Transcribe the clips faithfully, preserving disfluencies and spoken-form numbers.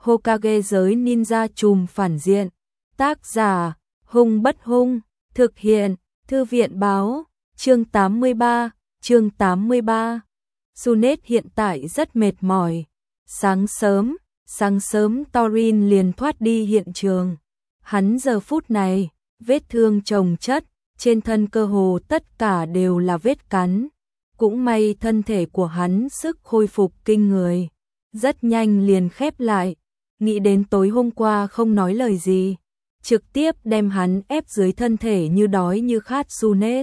Hokage giới ninja trùm phản diện. Tác giả, Hung Bất Hung, thực hiện, Thư viện báo, chương tám mươi ba, chương tám mươi ba. Tsunade hiện tại rất mệt mỏi. Sáng sớm, sáng sớm Thorin liền thoát đi hiện trường. Hắn giờ phút này, vết thương chồng chất, trên thân cơ hồ tất cả đều là vết cắn. Cũng may thân thể của hắn sức khôi phục kinh người, rất nhanh liền khép lại. Nghĩ đến tối hôm qua không nói lời gì, trực tiếp đem hắn ép dưới thân thể như đói như khát Tsunade.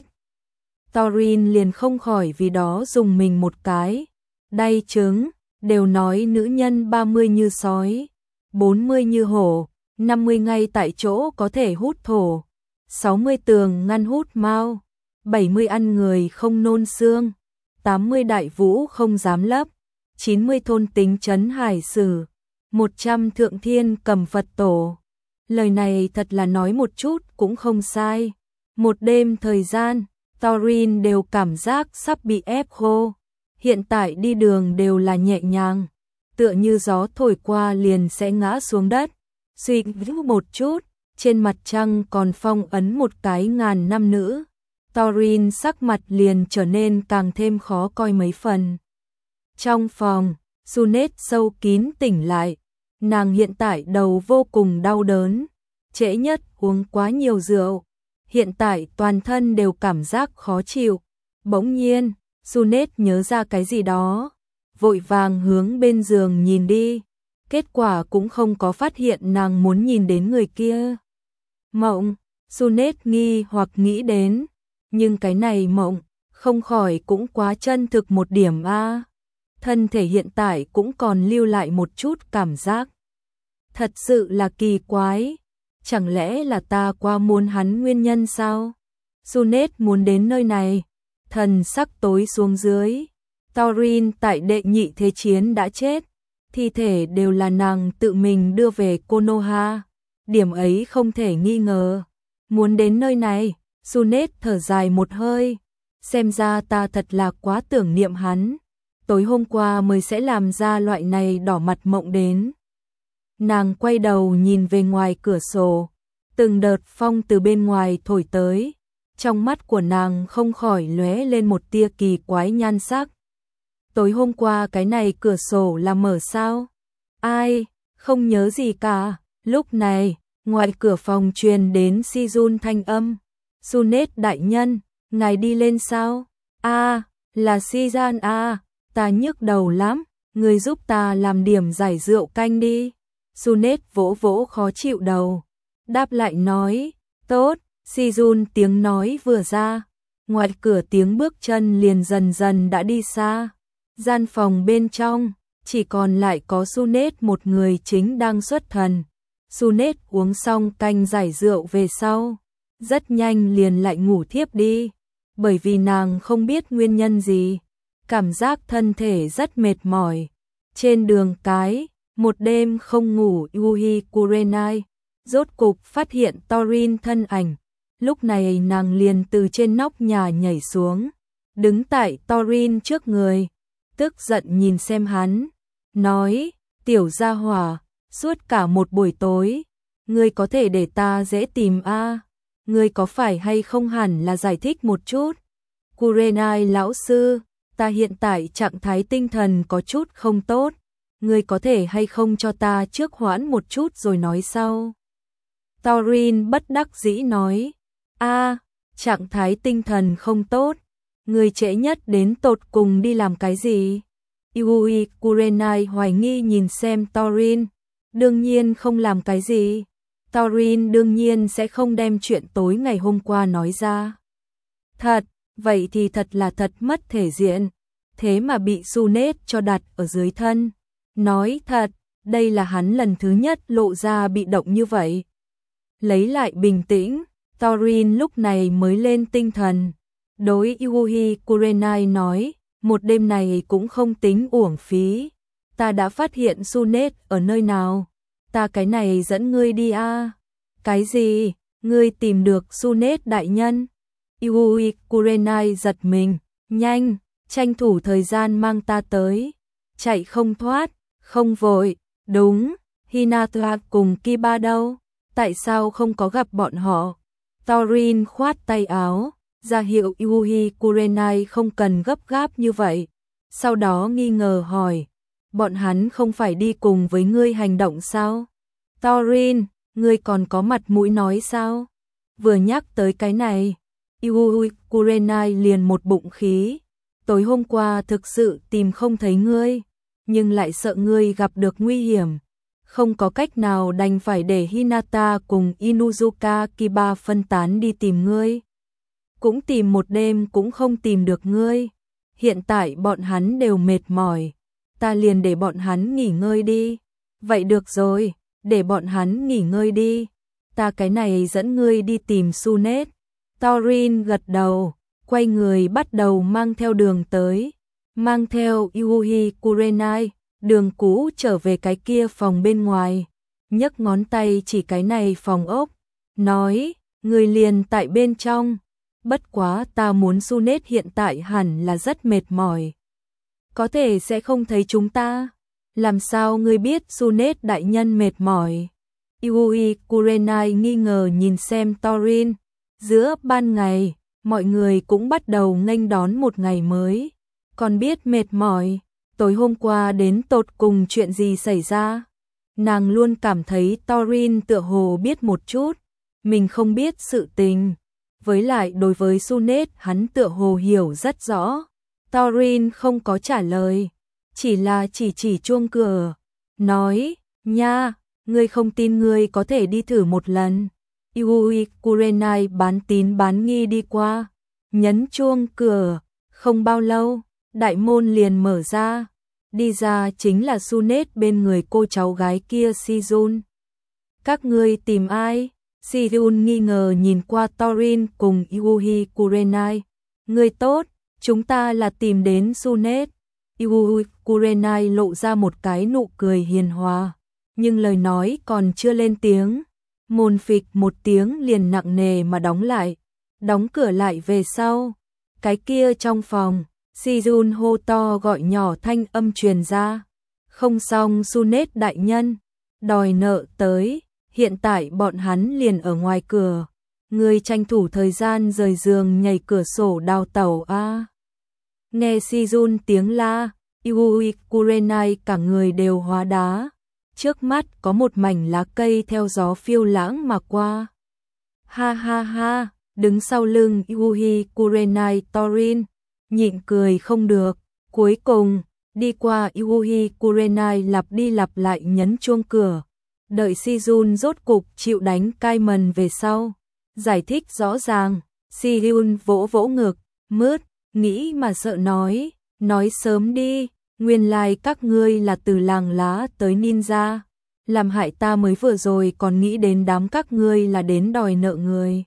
Thorin liền không khỏi vì đó dùng mình một cái. Đay trứng, đều nói nữ nhân ba mươi như sói, bốn mươi như hổ, năm mươi ngay tại chỗ có thể hút thổ, sáu mươi tường ngăn hút mau, bảy mươi ăn người không nôn xương, tám mươi đại vũ không dám lấp, chín mươi thôn tính trấn hải sử, một trăm thượng thiên cầm Phật tổ. Lời này thật là nói một chút cũng không sai. Một đêm thời gian, Thorin đều cảm giác sắp bị ép khô. Hiện tại đi đường đều là nhẹ nhàng, tựa như gió thổi qua liền sẽ ngã xuống đất. Suy nghĩ một chút, trên mặt trăng còn phong ấn một cái ngàn năm nữ. Thorin sắc mặt liền trở nên càng thêm khó coi mấy phần. Trong phòng, Tsunade sâu kín tỉnh lại. Nàng hiện tại đầu vô cùng đau đớn, trễ nhất uống quá nhiều rượu. Hiện tại toàn thân đều cảm giác khó chịu. Bỗng nhiên, Tsunade nhớ ra cái gì đó, vội vàng hướng bên giường nhìn đi. Kết quả cũng không có phát hiện nàng muốn nhìn đến người kia. Mộng, Tsunade nghi hoặc nghĩ đến, nhưng cái này mộng, không khỏi cũng quá chân thực một điểm a. Thân thể hiện tại cũng còn lưu lại một chút cảm giác. Thật sự là kỳ quái, chẳng lẽ là ta quá muốn hắn nguyên nhân sao? Tsunade muốn đến nơi này, thần sắc tối xuống dưới. Thorin tại đệ nhị thế chiến đã chết, thi thể đều là nàng tự mình đưa về Konoha, điểm ấy không thể nghi ngờ. Muốn đến nơi này, Tsunade thở dài một hơi, xem ra ta thật là quá tưởng niệm hắn. Tối hôm qua mới sẽ làm ra loại này đỏ mặt mộng đến. Nàng quay đầu nhìn về ngoài cửa sổ, từng đợt phong từ bên ngoài thổi tới, trong mắt của nàng không khỏi lóe lên một tia kỳ quái nhan sắc. Tối hôm qua cái này cửa sổ là mở sao? Ai, không nhớ gì cả. Lúc này, ngoài cửa phòng truyền đến Si-jun thanh âm. Tsunade đại nhân, ngài đi lên sao? A, là Si-jan a, ta nhức đầu lắm, người giúp ta làm điểm giải rượu canh đi. Tsunade vỗ vỗ khó chịu đầu, đáp lại nói, tốt. Si-jun tiếng nói vừa ra, ngoài cửa tiếng bước chân liền dần dần đã đi xa. Gian phòng bên trong, chỉ còn lại có Tsunade một người chính đang xuất thần. Tsunade uống xong canh giải rượu về sau, rất nhanh liền lại ngủ thiếp đi, bởi vì nàng không biết nguyên nhân gì, cảm giác thân thể rất mệt mỏi. Trên đường cái, một đêm không ngủ, Yui Kurenai rốt cục phát hiện Thorin thân ảnh. Lúc này nàng liền từ trên nóc nhà nhảy xuống, đứng tại Thorin trước người, tức giận nhìn xem hắn, nói, tiểu gia hỏa, suốt cả một buổi tối, ngươi có thể để ta dễ tìm a? À? Ngươi có phải hay không hẳn là giải thích một chút. Kurenai lão sư, ta hiện tại trạng thái tinh thần có chút không tốt, ngươi có thể hay không cho ta trước hoãn một chút rồi nói sau. Thorin bất đắc dĩ nói, a, trạng thái tinh thần không tốt, người trễ nhất đến tột cùng đi làm cái gì? Yui Kurenai hoài nghi nhìn xem Thorin, đương nhiên không làm cái gì. Thorin đương nhiên sẽ không đem chuyện tối ngày hôm qua nói ra. Thật, vậy thì thật là thật mất thể diện, thế mà bị Tsunade cho đặt ở dưới thân. Nói thật, đây là hắn lần thứ nhất lộ ra bị động như vậy. Lấy lại bình tĩnh, Thorin lúc này mới lên tinh thần. Đối Yui Kurenai nói, một đêm này cũng không tính uổng phí. Ta đã phát hiện Tsunade ở nơi nào. Ta cái này dẫn ngươi đi a. À? Cái gì? Ngươi tìm được Tsunade đại nhân? Yui Kurenai giật mình. Nhanh, tranh thủ thời gian mang ta tới. Chạy không thoát, không vội. Đúng, Hinata cùng Kiba đâu? Tại sao không có gặp bọn họ? Thorin khoát tay áo, ra hiệu Yui Kurenai không cần gấp gáp như vậy. Sau đó nghi ngờ hỏi, bọn hắn không phải đi cùng với ngươi hành động sao? Thorin, ngươi còn có mặt mũi nói sao? Vừa nhắc tới cái này, Yui Kurenai liền một bụng khí. Tối hôm qua thực sự tìm không thấy ngươi, nhưng lại sợ ngươi gặp được nguy hiểm. Không có cách nào đành phải để Hinata cùng Inuzuka Kiba phân tán đi tìm ngươi. Cũng tìm một đêm cũng không tìm được ngươi. Hiện tại bọn hắn đều mệt mỏi, ta liền để bọn hắn nghỉ ngơi đi. Vậy được rồi, để bọn hắn nghỉ ngơi đi. Ta cái này dẫn ngươi đi tìm Sunết. Thorin gật đầu, quay người bắt đầu mang theo đường tới. Mang theo Yui Kurenai, đường cũ trở về cái kia phòng bên ngoài. Nhấc ngón tay chỉ cái này phòng ốc, nói, người liền tại bên trong. Bất quá ta muốn Sunết hiện tại hẳn là rất mệt mỏi. Có thể sẽ không thấy chúng ta. Làm sao ngươi biết Sunết đại nhân mệt mỏi? Yui Kurenai nghi ngờ nhìn xem Thorin. Giữa ban ngày, mọi người cũng bắt đầu nghênh đón một ngày mới. Còn biết mệt mỏi, tối hôm qua đến tột cùng chuyện gì xảy ra? Nàng luôn cảm thấy Thorin tựa hồ biết một chút, mình không biết sự tình. Với lại đối với Sunết hắn tựa hồ hiểu rất rõ. Thorin không có trả lời, chỉ là chỉ chỉ chuông cửa, nói, nha, ngươi không tin ngươi có thể đi thử một lần. Yui Kurenai bán tín bán nghi đi qua, nhấn chuông cửa, không bao lâu, đại môn liền mở ra, đi ra chính là Sunết bên người cô cháu gái kia Sijun. Các ngươi tìm ai? Sijun nghi ngờ nhìn qua Thorin cùng Yui Kurenai. Ngươi tốt, chúng ta là tìm đến Sunết. Yui Kurenai lộ ra một cái nụ cười hiền hòa, nhưng lời nói còn chưa lên tiếng. Môn phịch một tiếng liền nặng nề mà đóng lại, đóng cửa lại về sau. Cái kia trong phòng, Sijun hô to gọi nhỏ thanh âm truyền ra. Không xong Sunết đại nhân, đòi nợ tới, hiện tại bọn hắn liền ở ngoài cửa. Người tranh thủ thời gian rời giường nhảy cửa sổ đào tẩu a. À. Nghe Sijun tiếng la, Yui Kurenai cả người đều hóa đá. Trước mắt có một mảnh lá cây theo gió phiêu lãng mà qua. Ha ha ha, đứng sau lưng Yui Kurenai Thorin, nhịn cười không được. Cuối cùng, đi qua Yui Kurenai lặp đi lặp lại nhấn chuông cửa. Đợi Sijun rốt cục chịu đánh cai mần về sau. Giải thích rõ ràng, Sijun vỗ vỗ ngực, mướt, nghĩ mà sợ nói, nói sớm đi. Nguyên lai like các ngươi là từ làng lá tới ninja, làm hại ta mới vừa rồi còn nghĩ đến đám các ngươi là đến đòi nợ người.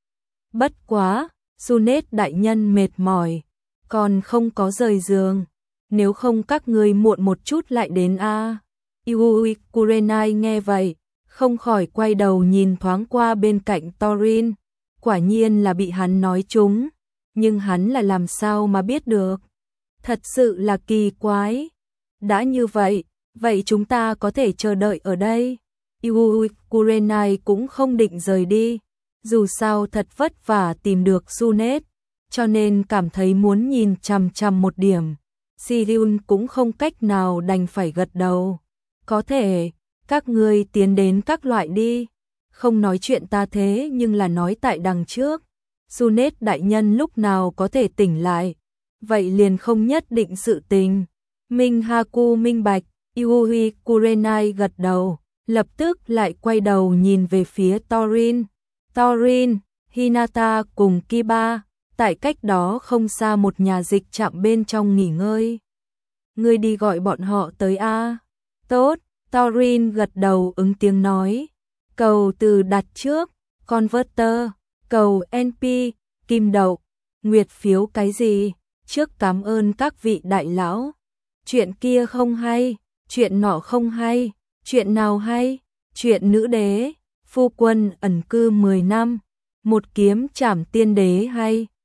Bất quá, Sunết đại nhân mệt mỏi, còn không có rời giường, nếu không các ngươi muộn một chút lại đến a. À. Yui Kurenai nghe vậy, không khỏi quay đầu nhìn thoáng qua bên cạnh Thorin, quả nhiên là bị hắn nói trúng, nhưng hắn là làm sao mà biết được? Thật sự là kỳ quái. Đã như vậy, vậy chúng ta có thể chờ đợi ở đây. Yui Kurenai cũng không định rời đi, dù sao thật vất vả tìm được Sunết, cho nên cảm thấy muốn nhìn chằm chằm một điểm. Sijun cũng không cách nào đành phải gật đầu. Có thể, các ngươi tiến đến các loại đi. Không nói chuyện ta thế nhưng là nói tại đằng trước. Sunết đại nhân lúc nào có thể tỉnh lại. Vậy liền không nhất định sự tình. Minh Haku minh bạch, Yui Kurenai gật đầu, lập tức lại quay đầu nhìn về phía Thorin. Thorin, Hinata cùng Kiba, tại cách đó không xa một nhà dịch trạm bên trong nghỉ ngơi. Ngươi đi gọi bọn họ tới a. À? Tốt, Thorin gật đầu ứng tiếng nói. Cầu từ đặt trước, Converter, cầu en pê, kim đậu, nguyệt phiếu cái gì? Trước cảm ơn các vị đại lão. Chuyện kia không hay, chuyện nọ không hay, chuyện nào hay? Chuyện nữ đế, phu quân ẩn cư mười năm, một kiếm trảm tiên đế hay?